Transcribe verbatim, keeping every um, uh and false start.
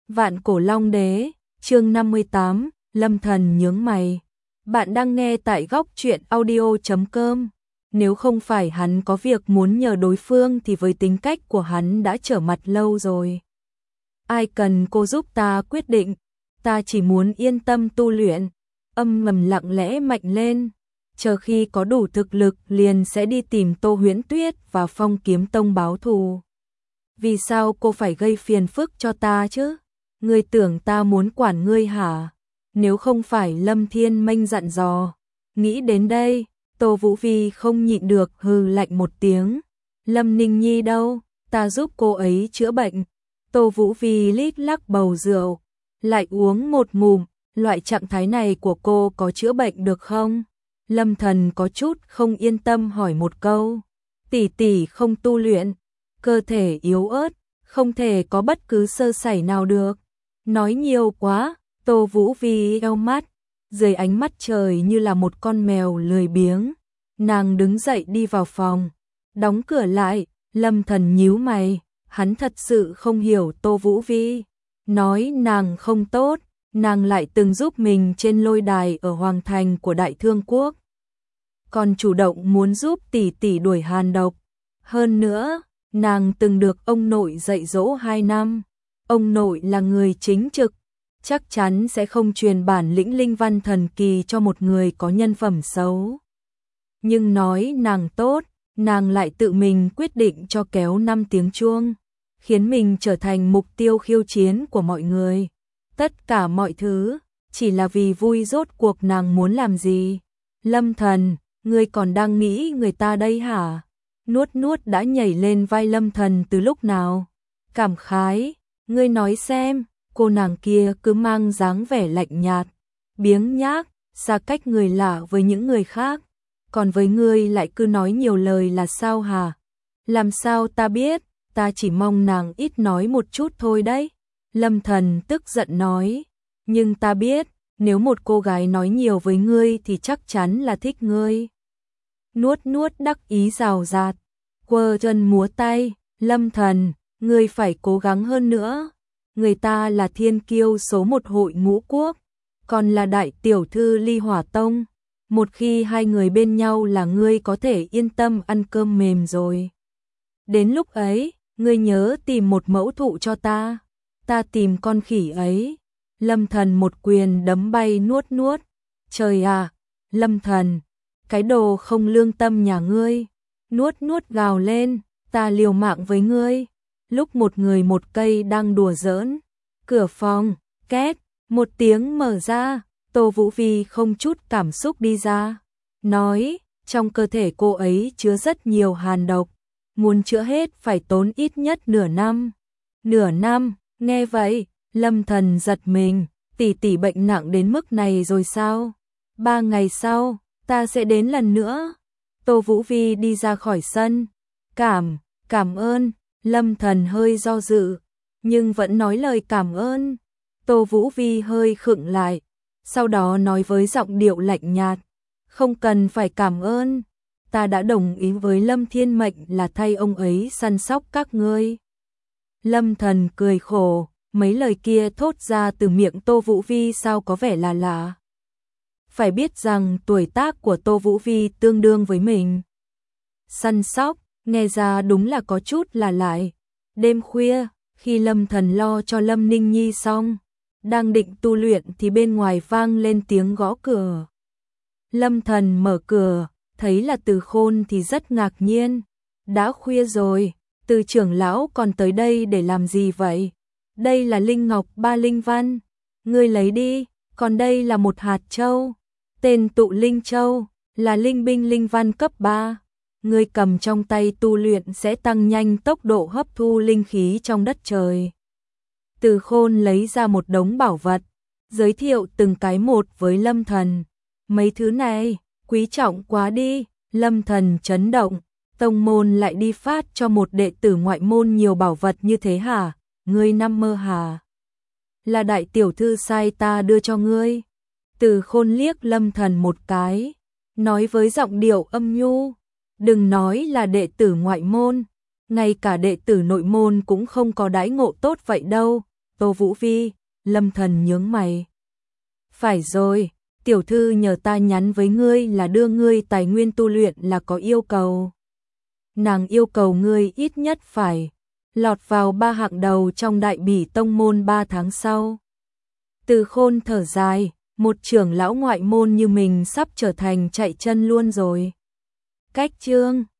Vạn Cổ Long Đế, chương năm mươi tám, Lâm Thần nhướng mày. Bạn đang nghe tại góc truyện audio chấm com. Nếu không phải hắn có việc muốn nhờ đối phương thì với tính cách của hắn đã trở mặt lâu rồi. Ai cần cô giúp ta quyết định, ta chỉ muốn yên tâm tu luyện. Âm ngầm lặng lẽ mạnh lên, chờ khi có đủ thực lực liền sẽ đi tìm Tô Huyễn Tuyết và Phong Kiếm Tông báo thù. Vì sao cô phải gây phiền phức cho ta chứ? Ngươi tưởng ta muốn quản ngươi hả? Nếu không phải Lâm Thiên Minh dặn dò. Nghĩ đến đây, Tô Vũ Vi không nhịn được hừ lạnh một tiếng. Lâm Ninh Nhi đâu? Ta giúp cô ấy chữa bệnh. Tô Vũ Vi lít lắc bầu rượu, lại uống một ngụm. Loại trạng thái này của cô có chữa bệnh được không? Lâm Thần có chút không yên tâm hỏi một câu. Tỷ tỷ không tu luyện, cơ thể yếu ớt, không thể có bất cứ sơ sẩy nào được. Nói nhiều quá, Tô Vũ Vi eo mắt, dưới ánh mắt trời như là một con mèo lười biếng. Nàng đứng dậy đi vào phòng, đóng cửa lại. Lâm Thần nhíu mày, hắn thật sự không hiểu Tô Vũ Vi. Nói nàng không tốt, nàng lại từng giúp mình trên lôi đài ở Hoàng Thành của Đại Thương Quốc. Còn chủ động muốn giúp tỷ tỷ đuổi hàn độc. Hơn nữa, nàng từng được ông nội dạy dỗ hai năm. Ông nội là người chính trực, chắc chắn sẽ không truyền bản lĩnh linh văn thần kỳ cho một người có nhân phẩm xấu. Nhưng nói nàng tốt, nàng lại tự mình quyết định cho kéo năm tiếng chuông, khiến mình trở thành mục tiêu khiêu chiến của mọi người. Tất cả mọi thứ, chỉ là vì vui. Rốt cuộc nàng muốn làm gì? Lâm Thần, ngươi còn đang nghĩ người ta đây hả? Nuốt nuốt đã nhảy lên vai Lâm Thần từ lúc nào? Cảm khái, ngươi nói xem, cô nàng kia cứ mang dáng vẻ lạnh nhạt, biếng nhác, xa cách người lạ với những người khác. Còn với ngươi lại cứ nói nhiều lời là sao hả? Làm sao ta biết, ta chỉ mong nàng ít nói một chút thôi đấy. Lâm Thần tức giận nói, nhưng ta biết, nếu một cô gái nói nhiều với ngươi thì chắc chắn là thích ngươi. Nuốt nuốt đắc ý rào rạt, quơ chân múa tay. Lâm Thần, ngươi phải cố gắng hơn nữa. Người ta là thiên kiêu số một Hội Ngũ Quốc, còn là đại tiểu thư Ly Hỏa Tông. Một khi hai người bên nhau là ngươi có thể yên tâm ăn cơm mềm rồi. Đến lúc ấy, ngươi nhớ tìm một mẫu thụ cho ta. Ta tìm con khỉ ấy. Lâm Thần một quyền đấm bay nuốt nuốt. Trời à, Lâm Thần, cái đồ không lương tâm nhà ngươi. Nuốt nuốt gào lên, ta liều mạng với ngươi. Lúc một người một cây đang đùa giỡn, cửa phòng, két, một tiếng mở ra. Tô Vũ Vi không chút cảm xúc đi ra, nói, trong cơ thể cô ấy chứa rất nhiều hàn độc, muốn chữa hết phải tốn ít nhất nửa năm. Nửa năm, nghe vậy, Lâm Thần giật mình, tỷ tỷ bệnh nặng đến mức này rồi sao? Ba ngày sau, ta sẽ đến lần nữa. Tô Vũ Vi đi ra khỏi sân, cảm, cảm ơn. Lâm Thần hơi do dự, nhưng vẫn nói lời cảm ơn. Tô Vũ Vi hơi khựng lại, sau đó nói với giọng điệu lạnh nhạt, không cần phải cảm ơn, ta đã đồng ý với Lâm Thiên Mệnh là thay ông ấy săn sóc các ngươi. Lâm Thần cười khổ, mấy lời kia thốt ra từ miệng Tô Vũ Vi sao có vẻ là lạ. Phải biết rằng tuổi tác của Tô Vũ Vi tương đương với mình. Săn sóc, nghe ra đúng là có chút là lại. Đêm khuya, khi Lâm Thần lo cho Lâm Ninh Nhi xong, đang định tu luyện thì bên ngoài vang lên tiếng gõ cửa. Lâm Thần mở cửa, thấy là Từ Khôn thì rất ngạc nhiên. Đã khuya rồi, Từ trưởng lão còn tới đây để làm gì vậy? Đây là linh ngọc ba linh văn, ngươi lấy đi, còn đây là một hạt châu, tên Tụ Linh Châu, là linh binh linh văn cấp ba. Ngươi cầm trong tay tu luyện sẽ tăng nhanh tốc độ hấp thu linh khí trong đất trời. Từ Khôn lấy ra một đống bảo vật, giới thiệu từng cái một với Lâm Thần. Mấy thứ này, quý trọng quá đi. Lâm Thần chấn động, tông môn lại đi phát cho một đệ tử ngoại môn nhiều bảo vật như thế hả? Ngươi nằm mơ hả? Là đại tiểu thư sai ta đưa cho ngươi. Từ Khôn liếc Lâm Thần một cái, nói với giọng điệu âm nhu, đừng nói là đệ tử ngoại môn, ngay cả đệ tử nội môn cũng không có đãi ngộ tốt vậy đâu. Tô Vũ Vi, Lâm Thần nhướng mày. Phải rồi, tiểu thư nhờ ta nhắn với ngươi là đưa ngươi tài nguyên tu luyện là có yêu cầu. Nàng yêu cầu ngươi ít nhất phải lọt vào ba hạng đầu trong đại bỉ tông môn ba tháng sau. Từ Khôn thở dài, một trưởng lão ngoại môn như mình sắp trở thành chạy chân luôn rồi. Cách chương